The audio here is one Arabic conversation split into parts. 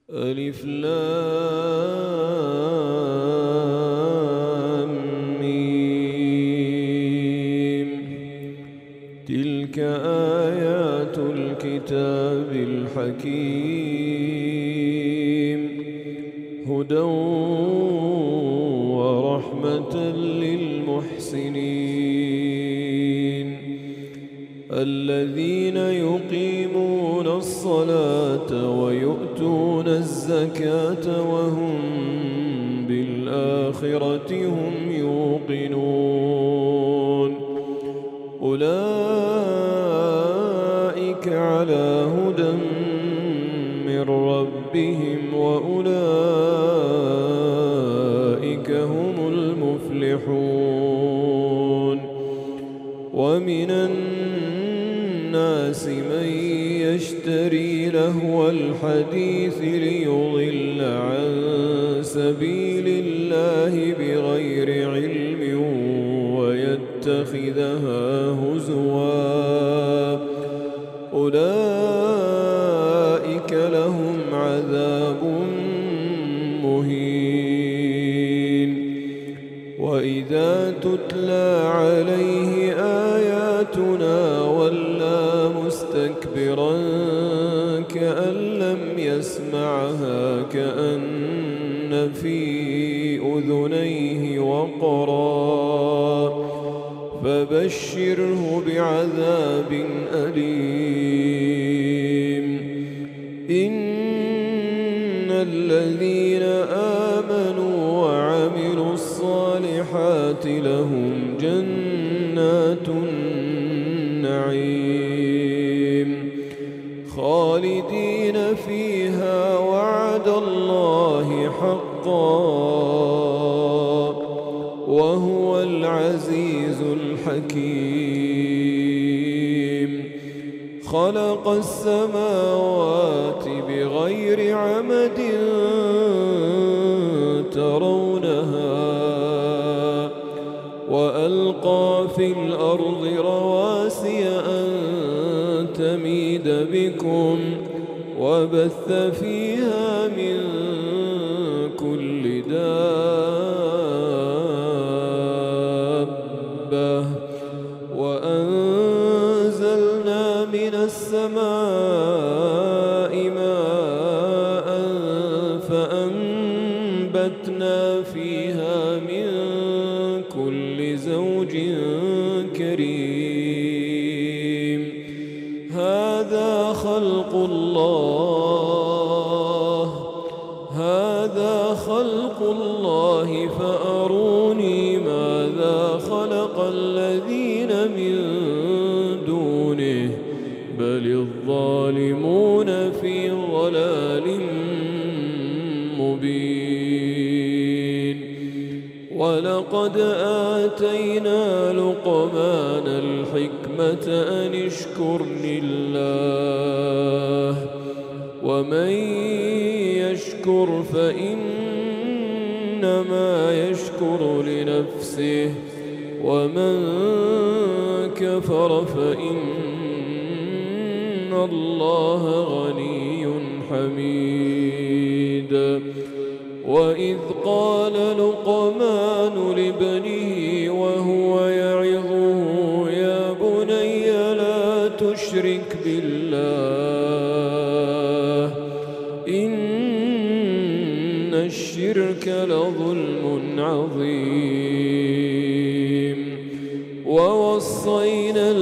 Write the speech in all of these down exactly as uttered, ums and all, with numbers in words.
ألف لام ميم. تلك آيات الكتاب الحكيم هدى ورحمة للمحسنين الذين يقيمون الصلاة ويؤتون الزكاة وهم بالآخرة هم يوقنون أولئك على هدى من ربهم وأولئك هم المفلحون ومن الناس من يشتري لهو الحديث ليضل عن سبيل الله بغير علم ويتخذها هزوا أولئك لهم عذاب مهين وإذا تتلى عليه آياتنا ولى مستكبرا كأن لم يسمعها كأن في أذنيه وقرا فبشره بعذاب أليم إن الذين آمنوا وعملوا الصالحات لهم جنات النعيم خالدين فيها وعد الله حقا وهو العزيز الحكيم خلق السماوات بغير عمد ترونها وألقى في الأرض رواسي أن تميد بكم وبث فيها من كل دابة وأنزلنا من السماء ماء فأنبتنا فيها من كل زوج كريم هذا خلق الله هذا خلق الله فأروني ماذا خلق الذين من دونه بل الظالمون في ضلال مبين ولقد آتينا لقمان الحكمة أن اشكر لله ومن يشكر فإنما يشكر لنفسه ومن كفر فإن الله غني حميد وإذ قال لقمان لابنه وهو يعظه يا بني لا تشرك بالله إن الشرك لظلم عظيم ووصينا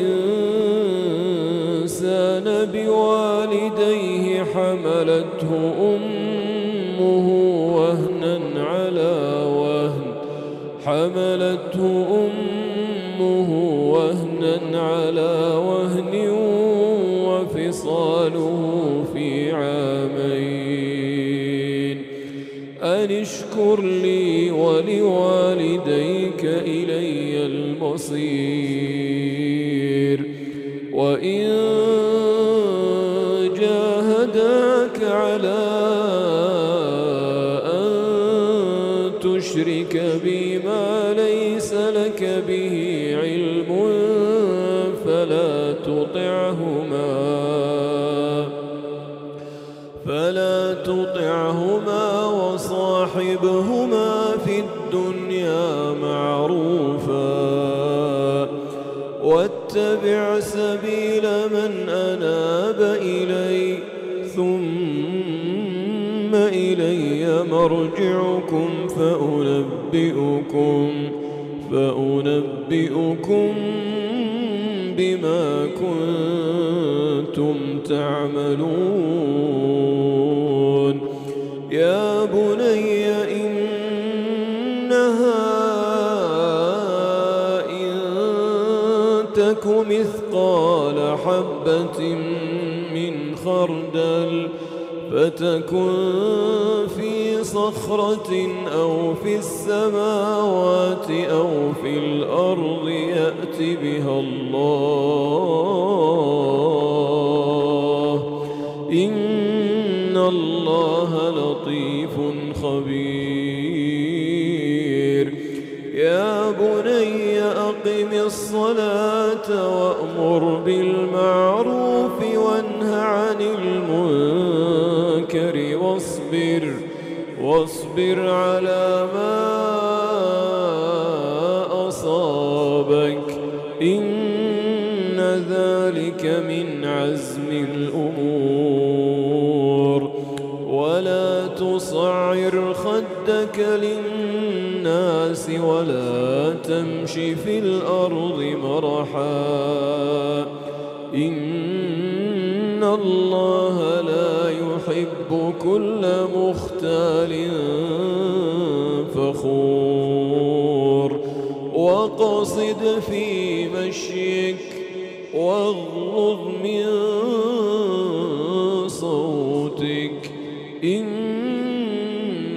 الإنسان بوالديه حملته أمه وهنا على وهن حملته أمه وهنا على وهن وفصاله في عامين أن اشكر لي ولوالديك إلي المصير وإن جاهداك على أن تشرك بي ما ليس لك به علم فلا تطعهما فلا تطعهما وصاحبهما في الدنيا معروفا واتبع سبيل من أناب إلي ثم إلي مرجعكم فأنبئكم فأنبئكم بما كنتم تعملون يا بني إنها إن تك مثقال حبة من خردل فتكن في صخرة أو في السماوات أو في الأرض يأت بها الله إن الله لطيف خبير يا بني أقم الصلاة وأمر بالمعروف وانه عن المنكر واصبر واصبر على ما أصابك إن ذلك من عزم الأمور ولا تصعر خدك للناس ولا تمش في الأرض مرحا إن الله لا يحب كل مختال فخور واقصد في مشيك واغضض من صوتك إن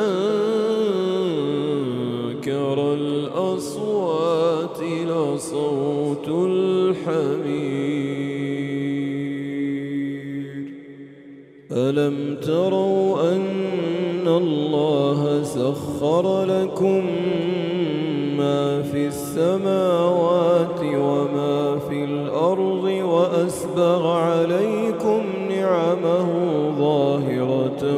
أنكر الأصوات لصوت الحمير ألم تروا أن الله سخر لكم ما في السماوات وما في الأرض وأسبغ عليكم نعمه ظاهرة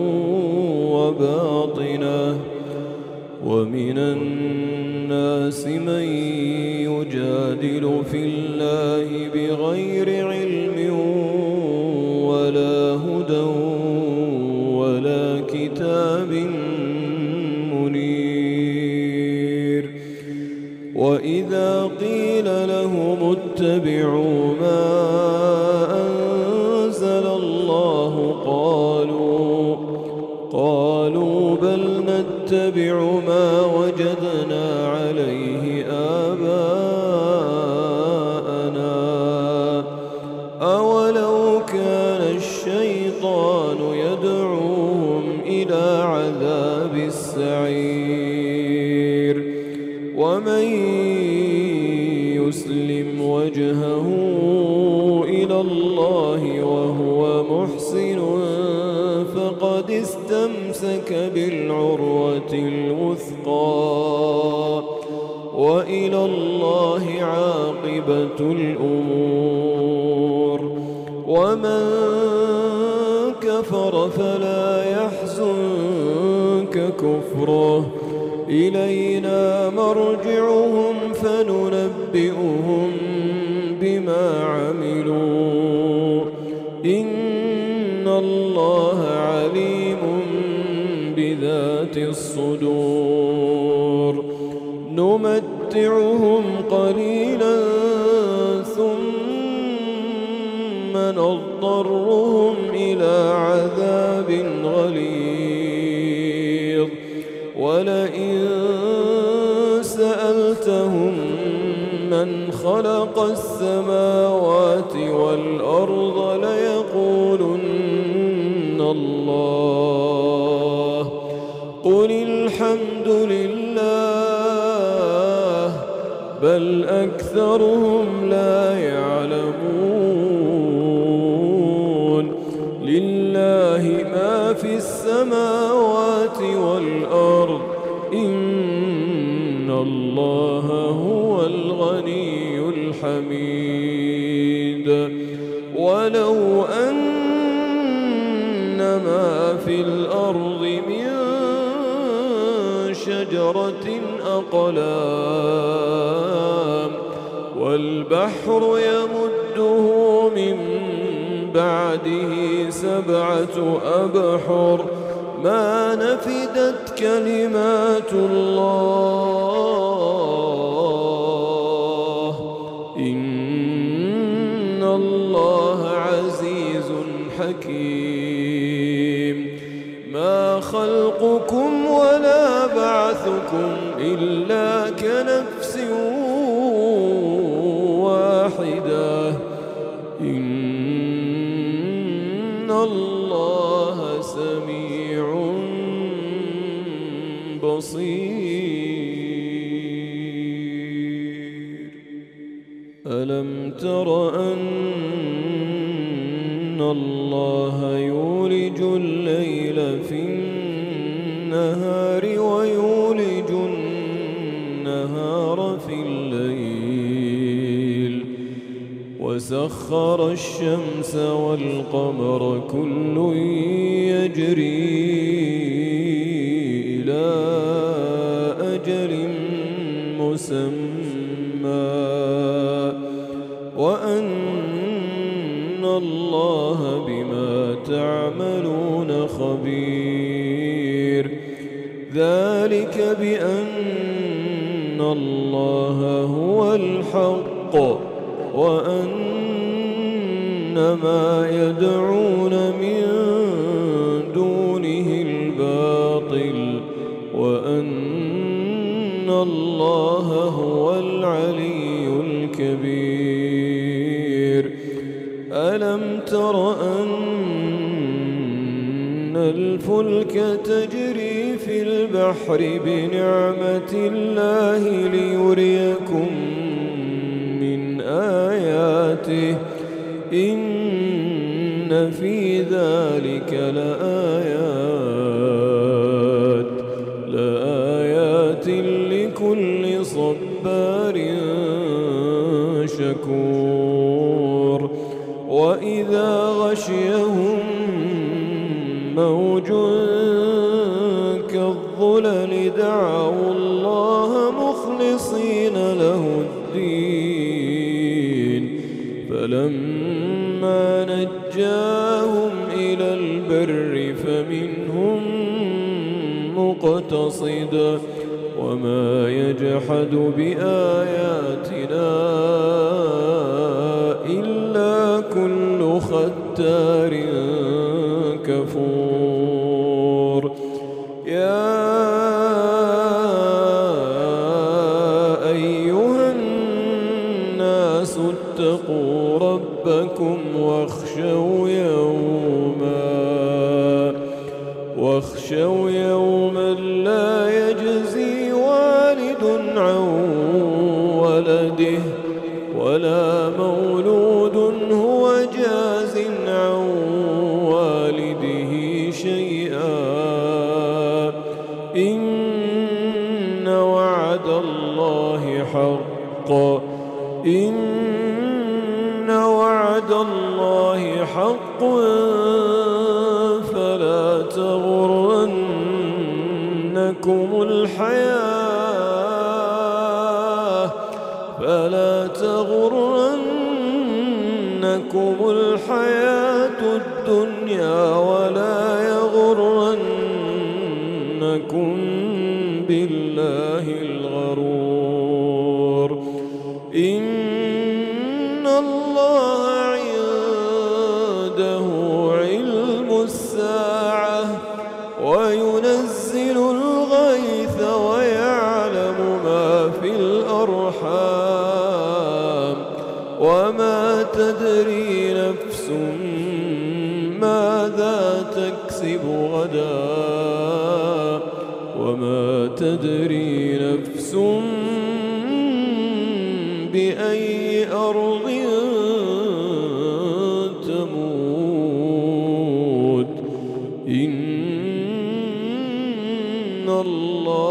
وباطنة ومن الناس من يجادل في الله بغير علم ولا هدى ولا كتاب منير وإذا قيل لهم اتبعوا ما أنزل الله قالوا قالوا بل نتبع ما وجدنا عليه آباءنا أولو كان الشيطان يدعوهم إلى عذاب السعير ومن يسلم وجهه إلى الله وهو محسن فقد استمسك بالعروة الوثقى وإلى الله عاقبة الأمور ومن كفر فلا يحزنك كفره إلينا مرجعهم فننبئهم بما عملوا إن الله عليم بذات الصدور نمتعهم قليلا ثم نضطرهم إلى عذاب غليظ ولئن سألتهم من خلق السماوات والأرض ليقولن الله قل الحمد لله بل أكثرهم لا يعلمون لله ما في السماوات والأرض إن الله هو الغني الحميد ولو أن ما في الأرض من شجرة أقلام والبحر يمده من بعده سبعة أبحر ما نفدت كلمات الله إن الله عزيز حكيم ما خلقكم ولا بعثكم إلا كنفس واحدة إن الله سميع بصير ألم تر أن الله يولج الليل في النهار ويولج النهار في الليل وسخر الشمس والقمر كل يجري إلى أجل مسمى وأن الله بما تعملون خبير ذلك بأن الله هو الحق وأن ما يدعون من دونه الباطل وأن الله هو العلي الكبير ألم تر أن الفلك تجري في البحر بنعمة الله ليريكم من آياته إن في ذلك لآيات لآيات لكل صبار شكور وإذا غشيهم موج كالظلل دعوا الله مخلصين له الدين فلما نجاهم إلى البر فمنهم مقتصد وما يجحد بآياتنا إلا كل ختار كفور يا أيها الناس اتقوا ربكم واخشوا يوما واخشوا يوما لا يجزي والد عن ولده ولا مولود هو جاز عن والده شيئا إن وعد الله حق إن وعد الله حق فلا تغرنكم الحياة فلا تغرنكم الحياة الدنيا ولا يغرنكم بالله الغرور إن الله عنده علم الساعة وينزل الغيث ويعلم ما في الأرحام وما تدري نفس ماذا تكسب غدا وما تدري نفس بأي أرض تموت إن الله